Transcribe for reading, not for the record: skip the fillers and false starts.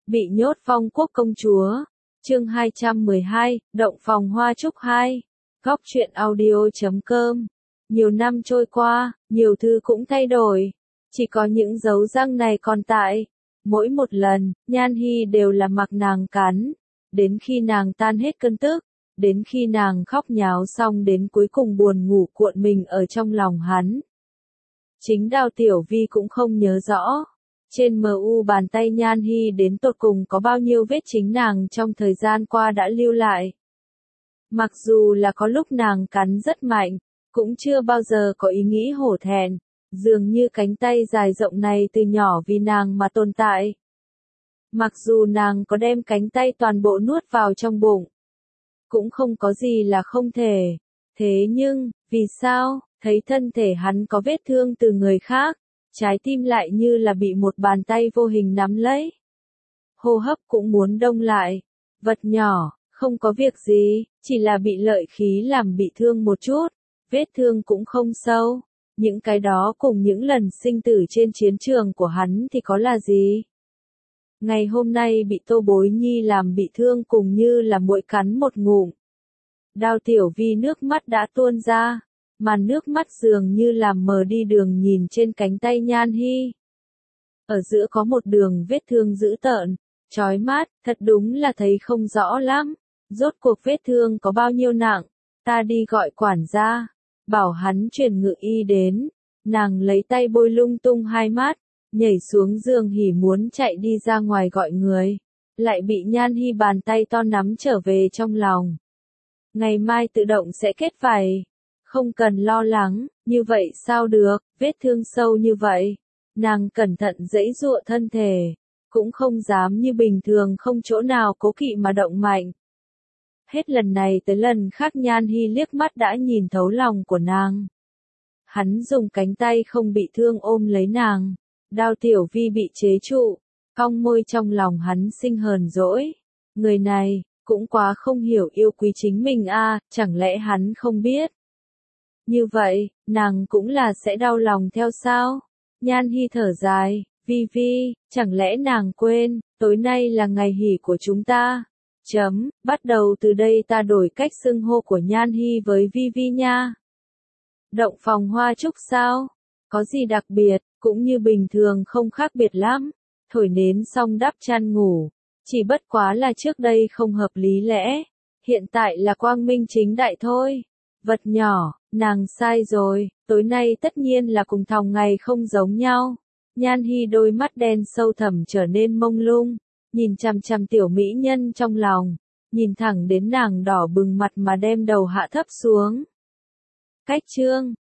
Bị nhốt Phong Quốc công chúa. Chương 212, Động phòng Hoa Trúc 2. Góc truyện audio.com. Nhiều năm trôi qua, nhiều thứ cũng thay đổi. Chỉ có những dấu răng này còn tại. Mỗi một lần, Nhan Hi đều là mặc nàng cắn. Đến khi nàng tan hết cơn tức. Đến khi nàng khóc nháo xong đến cuối cùng buồn ngủ cuộn mình ở trong lòng hắn. Chính Đào Tiểu Vi cũng không nhớ rõ. Trên mu bàn tay Nhan Hi đến tột cùng có bao nhiêu vết chính nàng trong thời gian qua đã lưu lại. Mặc dù là có lúc nàng cắn rất mạnh, cũng chưa bao giờ có ý nghĩ hổ thẹn, dường như cánh tay dài rộng này từ nhỏ vì nàng mà tồn tại. Mặc dù nàng có đem cánh tay toàn bộ nuốt vào trong bụng, cũng không có gì là không thể. Thế nhưng, vì sao, thấy thân thể hắn có vết thương từ người khác, trái tim lại như là bị một bàn tay vô hình nắm lấy. Hô hấp cũng muốn đông lại. Vật nhỏ, không có việc gì, chỉ là bị lợi khí làm bị thương một chút. Vết thương cũng không sâu. Những cái đó cùng những lần sinh tử trên chiến trường của hắn thì có là gì? Ngày hôm nay bị Tô Bối Nhi làm bị thương cùng như là muỗi cắn một ngụm. Đào Tiểu Vi nước mắt đã tuôn ra. Màn nước mắt dường như làm mờ đi đường nhìn trên cánh tay Nhan Hi. Ở giữa có một đường vết thương dữ tợn, chói mắt, thật đúng là thấy không rõ lắm. Rốt cuộc vết thương có bao nhiêu nặng, ta đi gọi quản gia, bảo hắn chuyển ngự y đến. Nàng lấy tay bôi lung tung hai mắt, nhảy xuống giường hỉ muốn chạy đi ra ngoài gọi người, lại bị Nhan Hi bàn tay to nắm trở về trong lòng. Ngày mai tự động sẽ kết vảy. Không cần lo lắng, như vậy sao được, vết thương sâu như vậy. Nàng cẩn thận giãy giụa thân thể, cũng không dám như bình thường không chỗ nào cố kỵ mà động mạnh. Hết lần này tới lần khác Nhan Hi liếc mắt đã nhìn thấu lòng của nàng. Hắn dùng cánh tay không bị thương ôm lấy nàng, Đào Tiểu Vi bị chế trụ, cong môi trong lòng hắn sinh hờn dỗi. Người này, cũng quá không hiểu yêu quý chính mình a, chẳng lẽ hắn không biết. Như vậy, nàng cũng là sẽ đau lòng theo sao? Nhan Hi thở dài, Vi Vi, chẳng lẽ nàng quên, tối nay là ngày hỉ của chúng ta? Bắt đầu từ đây ta đổi cách xưng hô của Nhan Hi với Vi Vi nha. Động phòng Hoa Trúc sao? Có gì đặc biệt, cũng như bình thường không khác biệt lắm. Thổi nến xong đắp chăn ngủ, chỉ bất quá là trước đây không hợp lý lẽ, hiện tại là quang minh chính đại thôi. Vật nhỏ, nàng sai rồi, tối nay tất nhiên là cùng thòng ngày không giống nhau. Nhan Hi đôi mắt đen sâu thẳm trở nên mông lung, nhìn chằm chằm tiểu mỹ nhân trong lòng, nhìn thẳng đến nàng đỏ bừng mặt mà đem đầu hạ thấp xuống. Cách chương